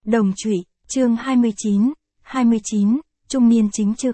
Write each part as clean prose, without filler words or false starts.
Đồng trụy, chương 29, trung niên chính trực.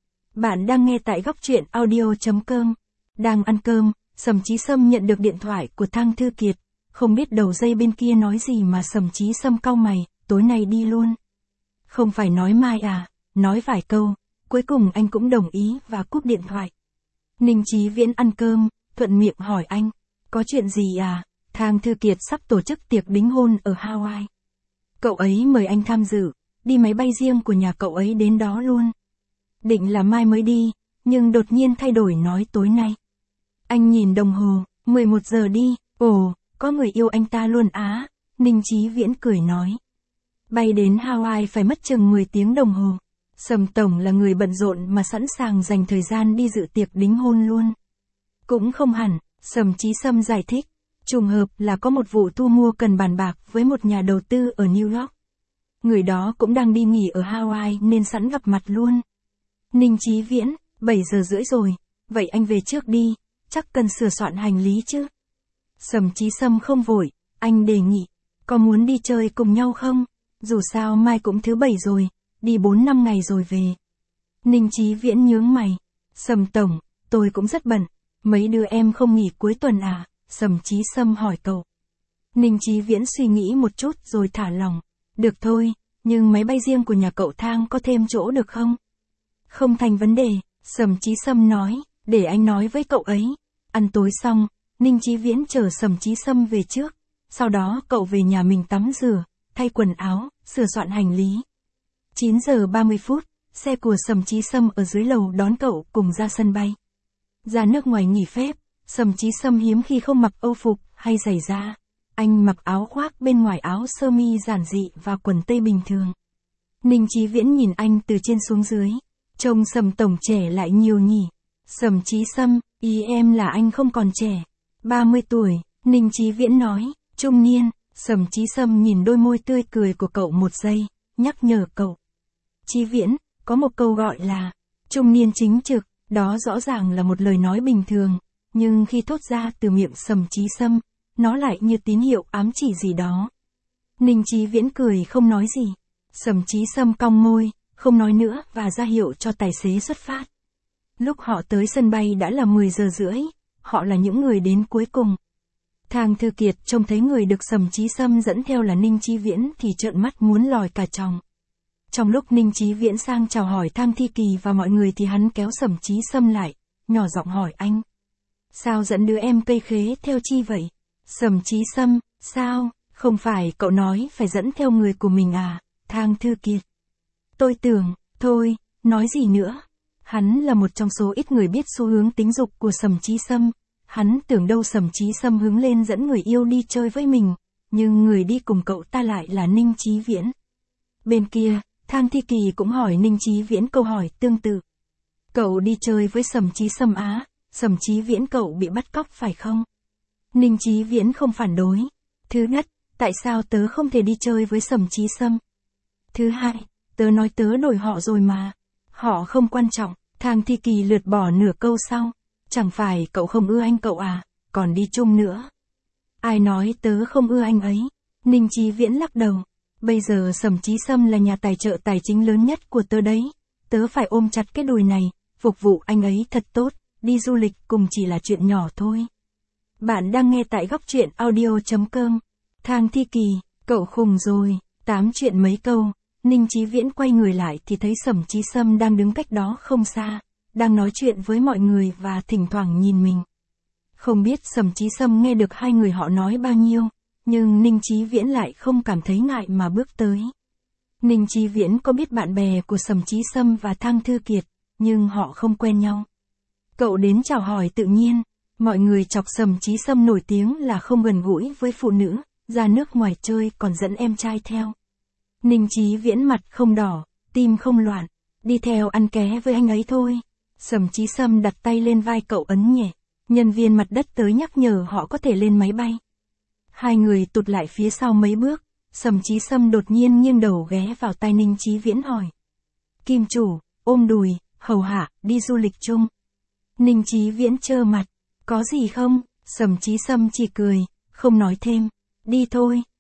Bạn đang nghe tại góc truyện audio.com. Đang ăn cơm, Sầm Chí Sâm nhận được điện thoại của Thang Thư Kiệt. Không biết đầu dây bên kia nói gì mà Sầm Chí Sâm cau mày, tối nay đi luôn. Không phải nói mai à, nói vài câu, cuối cùng anh cũng đồng ý và cúp điện thoại. Ninh Chí Viễn ăn cơm, thuận miệng hỏi anh, có chuyện gì à? Thang Thư Kiệt sắp tổ chức tiệc đính hôn ở Hawaii. Cậu ấy mời anh tham dự, đi máy bay riêng của nhà cậu ấy đến đó luôn. Định là mai mới đi, nhưng đột nhiên thay đổi nói tối nay. Anh nhìn đồng hồ, 11 giờ đi, ồ, có người yêu anh ta luôn á, Ninh Chí Viễn cười nói. Bay đến Hawaii phải mất chừng 10 tiếng đồng hồ. Sầm Tổng là người bận rộn mà sẵn sàng dành thời gian đi dự tiệc đính hôn luôn. Cũng không hẳn, Sầm Chí Sâm giải thích. Trùng hợp là có một vụ thu mua cần bàn bạc với một nhà đầu tư ở New York. Người đó cũng đang đi nghỉ ở Hawaii nên sẵn gặp mặt luôn. Ninh Chí Viễn, 7 giờ rưỡi rồi, vậy anh về trước đi, chắc cần sửa soạn hành lý chứ. Sầm Chí Sâm không vội, anh đề nghị, có muốn đi chơi cùng nhau không? Dù sao mai cũng thứ 7 rồi, đi 4-5 ngày rồi về. Ninh Chí Viễn nhướng mày, Sầm Tổng, tôi cũng rất bận, mấy đứa em không nghỉ cuối tuần à? Sầm Chí Sâm hỏi cậu. Ninh Chí Viễn suy nghĩ một chút rồi thả lỏng. Được thôi, nhưng máy bay riêng của nhà cậu Thang có thêm chỗ được không? Không thành vấn đề, Sầm Chí Sâm nói, để anh nói với cậu ấy. Ăn tối xong, Ninh Chí Viễn chở Sầm Chí Sâm về trước. Sau đó cậu về nhà mình tắm rửa, thay quần áo, sửa soạn hành lý. 9 giờ 30 phút, xe của Sầm Chí Sâm ở dưới lầu đón cậu cùng ra sân bay. Ra nước ngoài nghỉ phép. Sầm Chí Sâm hiếm khi không mặc âu phục hay giày da. Anh mặc áo khoác bên ngoài áo sơ mi giản dị và quần tây bình thường. Ninh Chí Viễn nhìn anh từ trên xuống dưới. Trông Sầm Tổng trẻ lại nhiều nhỉ. Sầm Chí Sâm, ý em là anh không còn trẻ. 30 tuổi, Ninh Chí Viễn nói, trung niên. Sầm Chí Sâm nhìn đôi môi tươi cười của cậu một giây, nhắc nhở cậu. Chí Viễn, có một câu gọi là, trung niên chính trực, đó rõ ràng là một lời nói bình thường. Nhưng khi thốt ra từ miệng Sầm Chí Sâm, nó lại như tín hiệu ám chỉ gì đó. Ninh Chí Viễn cười không nói gì. Sầm Chí Sâm cong môi, không nói nữa và ra hiệu cho tài xế xuất phát. Lúc họ tới sân bay đã là 10 giờ rưỡi, họ là những người đến cuối cùng. Thang Thư Kiệt trông thấy người được Sầm Chí Sâm dẫn theo là Ninh Chí Viễn thì trợn mắt muốn lòi cả tròng. Trong lúc Ninh Chí Viễn sang chào hỏi Thang Thi Kỳ và mọi người thì hắn kéo Sầm Chí Sâm lại, nhỏ giọng hỏi anh. Sao dẫn đứa em cây khế theo chi vậy? Sầm Chí Sâm, sao, không phải cậu nói phải dẫn theo người của mình à? Thang Thư Kiệt. Tôi tưởng, thôi, nói gì nữa? Hắn là một trong số ít người biết xu hướng tính dục của Sầm Chí Sâm. Hắn tưởng đâu Sầm Chí Sâm hứng lên dẫn người yêu đi chơi với mình, nhưng người đi cùng cậu ta lại là Ninh Chí Viễn. Bên kia, Thang Thi Kỳ cũng hỏi Ninh Chí Viễn câu hỏi tương tự. Cậu đi chơi với Sầm Chí Sâm á? Sầm Chí Viễn cậu bị bắt cóc phải không? Ninh Chí Viễn không phản đối. Thứ nhất, tại sao tớ không thể đi chơi với Sầm Chí Sâm? Thứ hai, tớ nói tớ đổi họ rồi mà. Họ không quan trọng. Thang Thi Kỳ lượt bỏ nửa câu sau. Chẳng phải cậu không ưa anh cậu à, còn đi chung nữa. Ai nói tớ không ưa anh ấy? Ninh Chí Viễn lắc đầu. Bây giờ Sầm Chí Sâm là nhà tài trợ tài chính lớn nhất của tớ đấy. Tớ phải ôm chặt cái đùi này, phục vụ anh ấy thật tốt. Đi du lịch cùng chỉ là chuyện nhỏ thôi. Bạn đang nghe tại góc truyện audio.com. Thang Thi Kỳ, cậu khùng rồi, tám chuyện mấy câu. Ninh Chí Viễn quay người lại thì thấy Sầm Chí Sâm đang đứng cách đó không xa, đang nói chuyện với mọi người và thỉnh thoảng nhìn mình. Không biết Sầm Chí Sâm nghe được hai người họ nói bao nhiêu, nhưng Ninh Chí Viễn lại không cảm thấy ngại mà bước tới. Ninh Chí Viễn có biết bạn bè của Sầm Chí Sâm và Thang Thư Kiệt, nhưng họ không quen nhau. Cậu đến chào hỏi tự nhiên, mọi người chọc Sầm Chí Sâm nổi tiếng là không gần gũi với phụ nữ, ra nước ngoài chơi còn dẫn em trai theo. Ninh Chí Viễn mặt không đỏ, tim không loạn, đi theo ăn ké với anh ấy thôi. Sầm Chí Sâm đặt tay lên vai cậu ấn nhẹ, nhân viên mặt đất tới nhắc nhở họ có thể lên máy bay. Hai người tụt lại phía sau mấy bước, Sầm Chí Sâm đột nhiên nghiêng đầu ghé vào tai Ninh Chí Viễn hỏi. Kim chủ, ôm đùi, hầu hạ, đi du lịch chung. Ninh Chí Viễn trơ mặt, có gì không? Sầm Chí Sâm chỉ cười, không nói thêm. Đi thôi,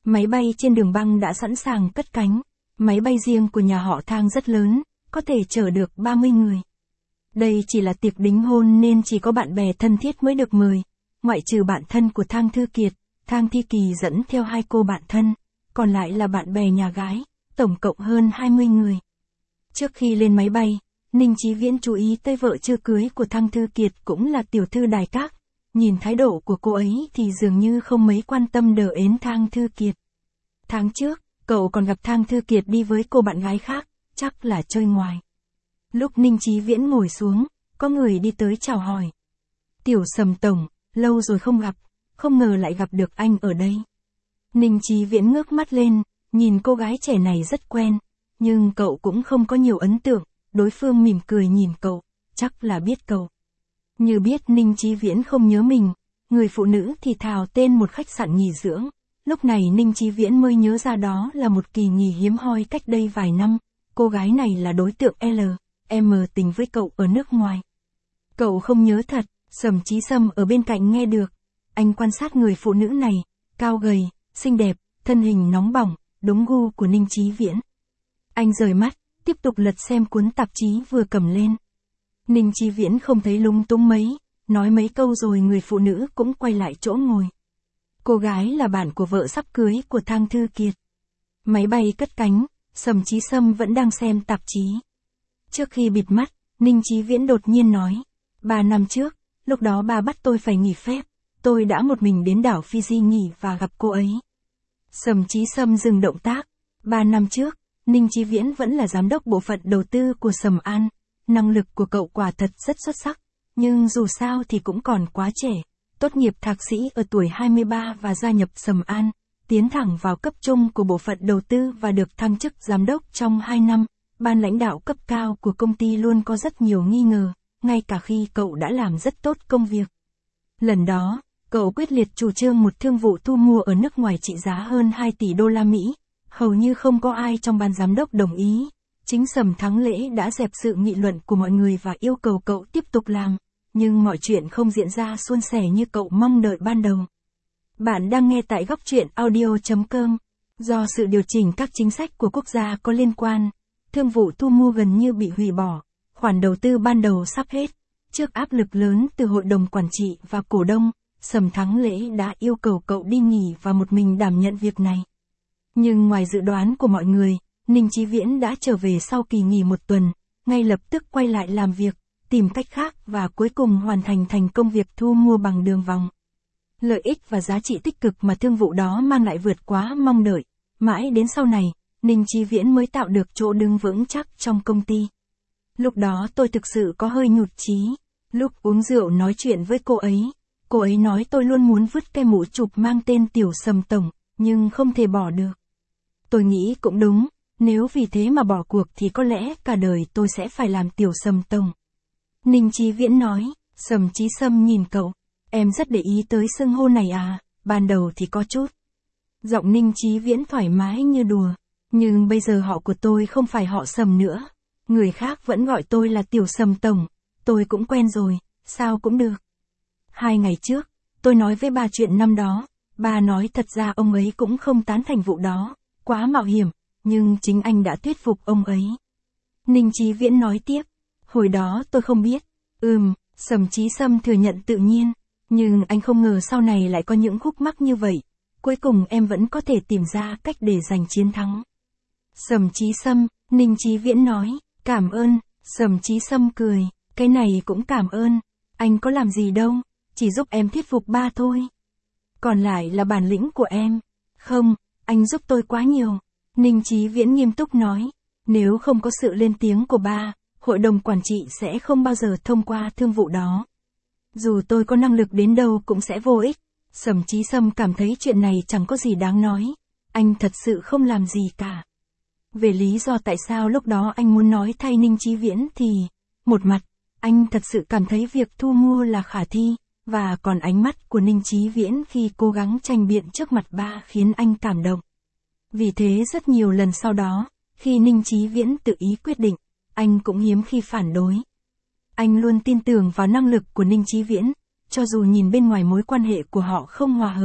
Máy bay trên đường băng đã sẵn sàng cất cánh. Máy bay riêng của nhà họ Thang rất lớn, có thể chở được 30 người. Đây chỉ là tiệc đính hôn nên chỉ có bạn bè thân thiết mới được mời, ngoại trừ bạn thân của Thang Thư Kiệt, Thang Thi Kỳ dẫn theo 2 cô bạn thân, còn lại là bạn bè nhà gái, tổng cộng hơn 20 người. Trước khi lên máy bay, Ninh Chí Viễn chú ý tới vợ chưa cưới của Thang Thư Kiệt cũng là tiểu thư đài các, nhìn thái độ của cô ấy thì dường như không mấy quan tâm đờ ến Thang Thư Kiệt. Tháng trước, cậu còn gặp Thang Thư Kiệt đi với cô bạn gái khác, chắc là chơi ngoài. Lúc Ninh Chí Viễn ngồi xuống, có người đi tới chào hỏi. Tiểu Sầm tổng, lâu rồi không gặp, không ngờ lại gặp được anh ở đây. Ninh Chí Viễn ngước mắt lên, nhìn cô gái trẻ này rất quen, nhưng cậu cũng không có nhiều ấn tượng, đối phương mỉm cười nhìn cậu, chắc là biết cậu. Như biết Ninh Chí Viễn không nhớ mình, người phụ nữ thì thào tên một khách sạn nghỉ dưỡng, lúc này Ninh Chí Viễn mới nhớ ra đó là một kỳ nghỉ hiếm hoi cách đây vài năm, cô gái này là đối tượng M tình với cậu ở nước ngoài. Cậu không nhớ thật, Sầm Chí Sâm ở bên cạnh nghe được, anh quan sát người phụ nữ này, cao gầy, xinh đẹp, thân hình nóng bỏng, đúng gu của Ninh Chí Viễn. Anh rời mắt, tiếp tục lật xem cuốn tạp chí vừa cầm lên. Ninh Chí Viễn không thấy lung tung mấy, nói mấy câu rồi người phụ nữ cũng quay lại chỗ ngồi. Cô gái là bạn của vợ sắp cưới của Thang Thư Kiệt. Máy bay cất cánh, Sầm Chí Sâm vẫn đang xem tạp chí. Trước khi bịt mắt, Ninh Chí Viễn đột nhiên nói, 3 năm trước, lúc đó ba bắt tôi phải nghỉ phép, tôi đã một mình đến đảo Fiji nghỉ và gặp cô ấy. Sầm Chí Sâm dừng động tác, 3 năm trước, Ninh Chí Viễn vẫn là giám đốc bộ phận đầu tư của Sầm An, năng lực của cậu quả thật rất xuất sắc, nhưng dù sao thì cũng còn quá trẻ, tốt nghiệp thạc sĩ ở tuổi 23 và gia nhập Sầm An, tiến thẳng vào cấp trung của bộ phận đầu tư và được thăng chức giám đốc trong 2 năm, ban lãnh đạo cấp cao của công ty luôn có rất nhiều nghi ngờ, ngay cả khi cậu đã làm rất tốt công việc. Lần đó, cậu quyết liệt chủ trương một thương vụ thu mua ở nước ngoài trị giá hơn 2 tỷ đô la Mỹ, hầu như không có ai trong ban giám đốc đồng ý. Chính Sầm Thắng Lễ đã dẹp sự nghị luận của mọi người và yêu cầu cậu tiếp tục làm, nhưng mọi chuyện không diễn ra suôn sẻ như cậu mong đợi ban đầu. Bạn đang nghe tại góc truyện audio.com. Do sự điều chỉnh các chính sách của quốc gia có liên quan, thương vụ thu mua gần như bị hủy bỏ, khoản đầu tư ban đầu sắp hết. Trước áp lực lớn từ hội đồng quản trị và cổ đông, Sầm Thắng Lễ đã yêu cầu cậu đi nghỉ và một mình đảm nhận việc này. Nhưng ngoài dự đoán của mọi người, Ninh Chí Viễn đã trở về sau kỳ nghỉ 1 tuần, ngay lập tức quay lại làm việc, tìm cách khác và cuối cùng hoàn thành thành công việc thu mua bằng đường vòng. Lợi ích và giá trị tích cực mà thương vụ đó mang lại vượt quá mong đợi, mãi đến sau này, Ninh Chí Viễn mới tạo được chỗ đứng vững chắc trong công ty. Lúc đó tôi thực sự có hơi nhụt chí, lúc uống rượu nói chuyện với cô ấy nói tôi luôn muốn vứt cái mũ chụp mang tên Tiểu Sầm tổng, nhưng không thể bỏ được. Tôi nghĩ cũng đúng, nếu vì thế mà bỏ cuộc thì có lẽ cả đời tôi sẽ phải làm Tiểu Sầm tổng. Ninh Chí Viễn nói, Sầm Chí Sâm nhìn cậu, em rất để ý tới xưng hô này à, ban đầu thì có chút. Giọng Ninh Chí Viễn thoải mái như đùa, nhưng bây giờ họ của tôi không phải họ Sầm nữa, người khác vẫn gọi tôi là Tiểu Sầm tổng, tôi cũng quen rồi, sao cũng được. 2 ngày trước, tôi nói với bà chuyện năm đó, bà nói thật ra ông ấy cũng không tán thành vụ đó, quá mạo hiểm, nhưng chính anh đã thuyết phục ông ấy. Ninh Chí Viễn nói tiếp, hồi đó tôi không biết, Sầm Chí Sâm thừa nhận tự nhiên, nhưng anh không ngờ sau này lại có những khúc mắc như vậy, cuối cùng em vẫn có thể tìm ra cách để giành chiến thắng. Sầm Chí Sâm, Ninh Chí Viễn nói, cảm ơn, Sầm Chí Sâm cười, cái này cũng cảm ơn, anh có làm gì đâu, chỉ giúp em thuyết phục ba thôi. Còn lại là bản lĩnh của em. Không, anh giúp tôi quá nhiều. Ninh Chí Viễn nghiêm túc nói, nếu không có sự lên tiếng của ba, hội đồng quản trị sẽ không bao giờ thông qua thương vụ đó. Dù tôi có năng lực đến đâu cũng sẽ vô ích. Sầm Chí Sâm cảm thấy chuyện này chẳng có gì đáng nói. Anh thật sự không làm gì cả. Về lý do tại sao lúc đó anh muốn nói thay Ninh Chí Viễn thì, một mặt, anh thật sự cảm thấy việc thu mua là khả thi, và còn ánh mắt của Ninh Chí Viễn khi cố gắng tranh biện trước mặt ba khiến anh cảm động. Vì thế rất nhiều lần sau đó, khi Ninh Chí Viễn tự ý quyết định, anh cũng hiếm khi phản đối. Anh luôn tin tưởng vào năng lực của Ninh Chí Viễn, cho dù nhìn bên ngoài mối quan hệ của họ không hòa hợp,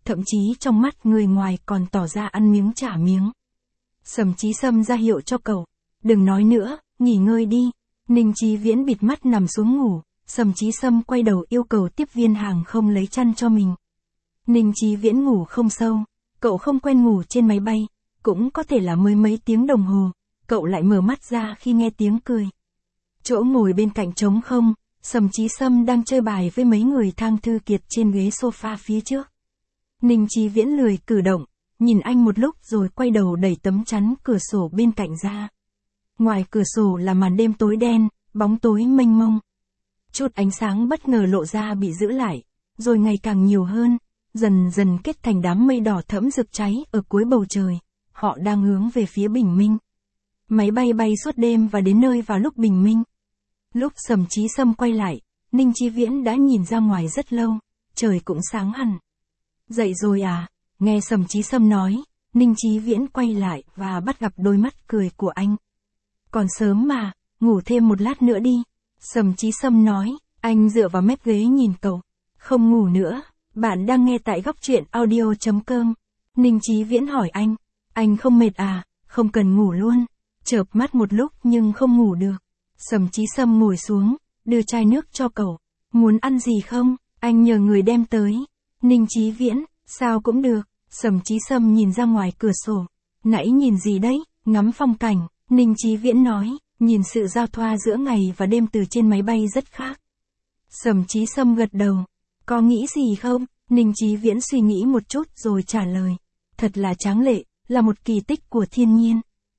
thậm chí trong mắt người ngoài còn tỏ ra ăn miếng trả miếng. Sầm Chí Sâm ra hiệu cho cậu, đừng nói nữa, nghỉ ngơi đi. Ninh Chí Viễn bịt mắt nằm xuống ngủ, Sầm Chí Sâm quay đầu yêu cầu tiếp viên hàng không lấy chăn cho mình. Ninh Chí Viễn ngủ không sâu, cậu không quen ngủ trên máy bay, cũng có thể là mới mấy tiếng đồng hồ, cậu lại mở mắt ra khi nghe tiếng cười. Chỗ ngồi bên cạnh trống không, Sầm Chí Sâm đang chơi bài với mấy người Thang Thư Kiệt trên ghế sofa phía trước. Ninh Chí Viễn lười cử động, nhìn anh một lúc rồi quay đầu đẩy tấm chắn cửa sổ bên cạnh ra. Ngoài cửa sổ là màn đêm tối đen, bóng tối mênh mông. Chút ánh sáng bất ngờ lộ ra bị giữ lại, rồi ngày càng nhiều hơn, dần dần kết thành đám mây đỏ thẫm rực cháy ở cuối bầu trời. Họ đang hướng về phía bình minh. Máy bay bay suốt đêm và đến nơi vào lúc bình minh. Lúc Sầm Chí Sâm quay lại, Ninh Chí Viễn đã nhìn ra ngoài rất lâu, trời cũng sáng hẳn. Dậy rồi à? Nghe Sầm Chí Sâm nói, Ninh Chí Viễn quay lại và bắt gặp đôi mắt cười của anh. Còn sớm mà, ngủ thêm một lát nữa đi. Sầm Chí Sâm nói, anh dựa vào mép ghế nhìn cậu. Không ngủ nữa, bạn đang nghe tại góc truyện audio.com. Ninh Chí Viễn hỏi anh không mệt à, không cần ngủ luôn. Chợp mắt một lúc nhưng không ngủ được. Sầm Chí Sâm ngồi xuống, đưa chai nước cho cậu. Muốn ăn gì không? Anh nhờ người đem tới. Ninh Chí Viễn, sao cũng được. Sầm Chí Sâm nhìn ra ngoài cửa sổ. Nãy nhìn gì đấy? Ngắm phong cảnh. Ninh Chí Viễn nói, nhìn sự giao thoa giữa ngày và đêm từ trên máy bay rất khác. Sầm Chí Sâm gật đầu. Có nghĩ gì không? Ninh Chí Viễn suy nghĩ một chút rồi trả lời. Thật là tráng lệ, là một kỳ tích của thiên nhiên.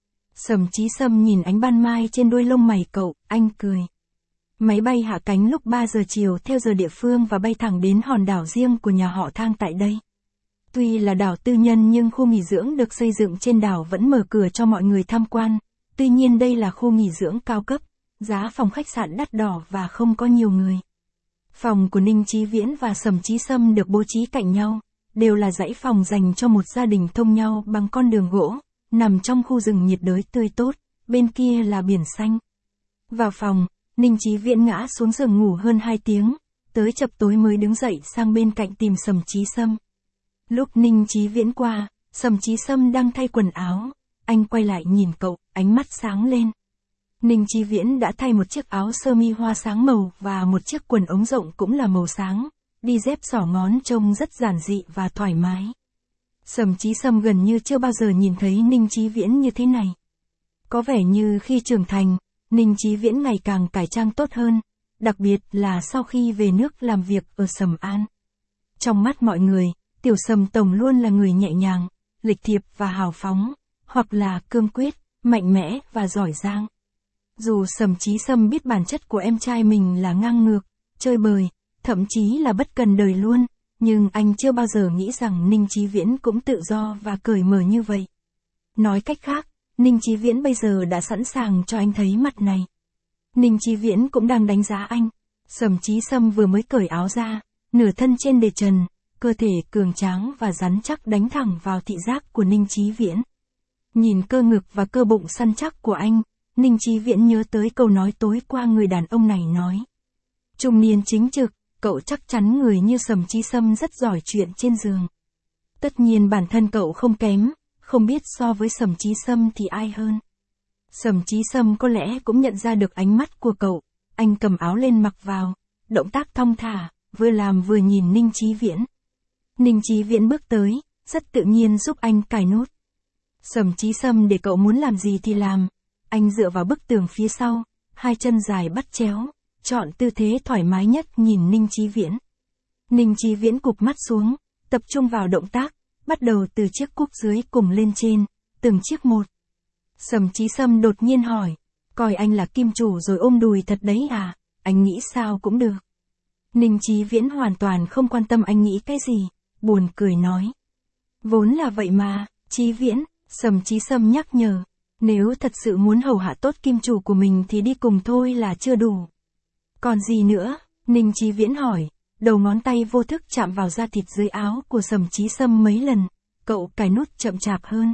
Sầm Chí Sâm nhìn ánh ban mai trên đuôi lông mày cậu, anh cười. Máy bay hạ cánh lúc 3 giờ chiều theo giờ địa phương và bay thẳng đến hòn đảo riêng của nhà họ Thang tại đây. Tuy là đảo tư nhân nhưng khu nghỉ dưỡng được xây dựng trên đảo vẫn mở cửa cho mọi người tham quan. Tuy nhiên đây là khu nghỉ dưỡng cao cấp, giá phòng khách sạn đắt đỏ và không có nhiều người. Phòng của Ninh Chí Viễn và Sầm Chí Sâm được bố trí cạnh nhau, đều là dãy phòng dành cho một gia đình thông nhau bằng con đường gỗ, nằm trong khu rừng nhiệt đới tươi tốt, bên kia là biển xanh. Vào phòng, Ninh Chí Viễn ngã xuống giường ngủ hơn 2 tiếng, tới chập tối mới đứng dậy sang bên cạnh tìm Sầm Chí Sâm. Lúc Ninh Chí Viễn qua, Sầm Chí Sâm đang thay quần áo, anh quay lại nhìn cậu, ánh mắt sáng lên. Ninh Chí Viễn đã thay một chiếc áo sơ mi hoa sáng màu và một chiếc quần ống rộng cũng là màu sáng, đi dép xỏ ngón trông rất giản dị và thoải mái. Sầm Chí Sâm gần như chưa bao giờ nhìn thấy Ninh Chí Viễn như thế này. Có vẻ như khi trưởng thành, Ninh Chí Viễn ngày càng cải trang tốt hơn, đặc biệt là sau khi về nước làm việc ở Sầm An. Trong mắt mọi người, Tiểu Sầm Tổng luôn là người nhẹ nhàng, lịch thiệp và hào phóng, hoặc là cương quyết, mạnh mẽ và giỏi giang. Dù Sầm Chí Sâm biết bản chất của em trai mình là ngang ngược, chơi bời, thậm chí là bất cần đời luôn, nhưng anh chưa bao giờ nghĩ rằng Ninh Chí Viễn cũng tự do và cởi mở như vậy. Nói cách khác, Ninh Chí Viễn bây giờ đã sẵn sàng cho anh thấy mặt này. Ninh Chí Viễn cũng đang đánh giá anh. Sầm Chí Sâm vừa mới cởi áo ra, nửa thân trên để trần, cơ thể cường tráng và rắn chắc đánh thẳng vào thị giác của Ninh Chí Viễn. Nhìn cơ ngực và cơ bụng săn chắc của anh, Ninh Chí Viễn nhớ tới câu nói tối qua người đàn ông này nói. Trung niên chính trực, cậu chắc chắn người như Sầm Chí Sâm rất giỏi chuyện trên giường. Tất nhiên bản thân cậu không kém, không biết so với Sầm Chí Sâm thì ai hơn. Sầm Chí Sâm có lẽ cũng nhận ra được ánh mắt của cậu, anh cầm áo lên mặc vào, động tác thong thả, vừa làm vừa nhìn Ninh Chí Viễn. Ninh Chí Viễn bước tới, rất tự nhiên giúp anh cài nút. Sầm Chí Sâm để cậu muốn làm gì thì làm. Anh dựa vào bức tường phía sau, hai chân dài bắt chéo, chọn tư thế thoải mái nhất nhìn Ninh Chí Viễn. Ninh Chí Viễn cụp mắt xuống, tập trung vào động tác, bắt đầu từ chiếc cúc dưới cùng lên trên, từng chiếc một. Sầm Chí Sâm đột nhiên hỏi, coi anh là kim chủ rồi ôm đùi thật đấy à, anh nghĩ sao cũng được. Ninh Chí Viễn hoàn toàn không quan tâm anh nghĩ cái gì, buồn cười nói. Vốn là vậy mà, Chí Viễn, Sầm Chí Sâm nhắc nhở, nếu thật sự muốn hầu hạ tốt kim chủ của mình thì đi cùng thôi là chưa đủ. Còn gì nữa? Ninh Chí Viễn hỏi, đầu ngón tay vô thức chạm vào da thịt dưới áo của Sầm Chí Sâm mấy lần, cậu cài nút chậm chạp hơn.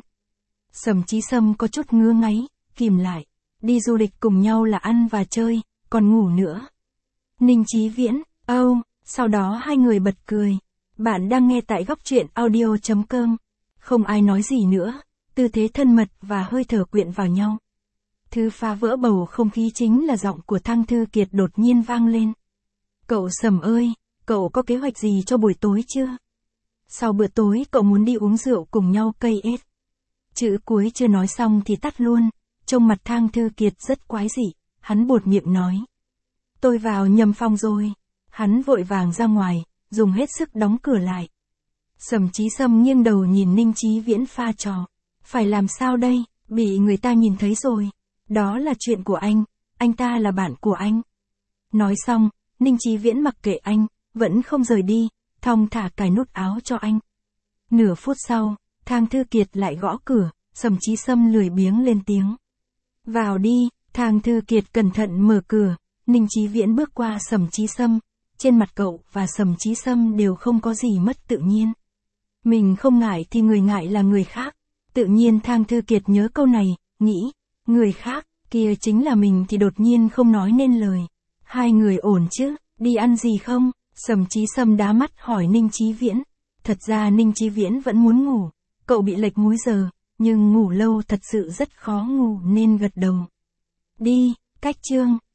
Sầm Chí Sâm có chút ngứa ngáy, kìm lại, đi du lịch cùng nhau là ăn và chơi, còn ngủ nữa. Ninh Chí Viễn, sau đó hai người bật cười. Bạn đang nghe tại góc truyện audio.com. Không ai nói gì nữa, tư thế thân mật và hơi thở quyện vào nhau. Thứ phá vỡ bầu không khí chính là giọng của Thang Thư Kiệt đột nhiên vang lên. Cậu Sầm ơi, cậu có kế hoạch gì cho buổi tối chưa? Sau bữa tối cậu muốn đi uống rượu cùng nhau cây ết. Chữ cuối chưa nói xong thì tắt luôn, trông mặt Thang Thư Kiệt rất quái dị, hắn buột miệng nói. Tôi vào nhầm phòng rồi. Hắn vội vàng ra ngoài, dùng hết sức đóng cửa lại. Sầm Chí Sâm nghiêng đầu nhìn Ninh Chí Viễn pha trò. Phải làm sao đây, bị người ta nhìn thấy rồi. Đó là chuyện của anh ta là bạn của anh. Nói xong, Ninh Chí Viễn mặc kệ anh, vẫn không rời đi, thong thả cài nút áo cho anh. Nửa phút sau, Thang Thư Kiệt lại gõ cửa, Sầm Chí Sâm lười biếng lên tiếng. Vào đi, Thang Thư Kiệt cẩn thận mở cửa, Ninh Chí Viễn bước qua Sầm Chí Sâm. Trên mặt cậu và Sầm Chí Sâm đều không có gì mất tự nhiên. Mình không ngại thì người ngại là người khác. Tự nhiên Thang Thư Kiệt nhớ câu này, nghĩ, người khác, kia chính là mình thì đột nhiên không nói nên lời. Hai người ổn chứ, đi ăn gì không? Sầm Chí Sâm đá mắt hỏi Ninh Chí Viễn. Thật ra Ninh Chí Viễn vẫn muốn ngủ, cậu bị lệch múi giờ, nhưng ngủ lâu thật sự rất khó ngủ nên gật đầu. Đi, cách chương.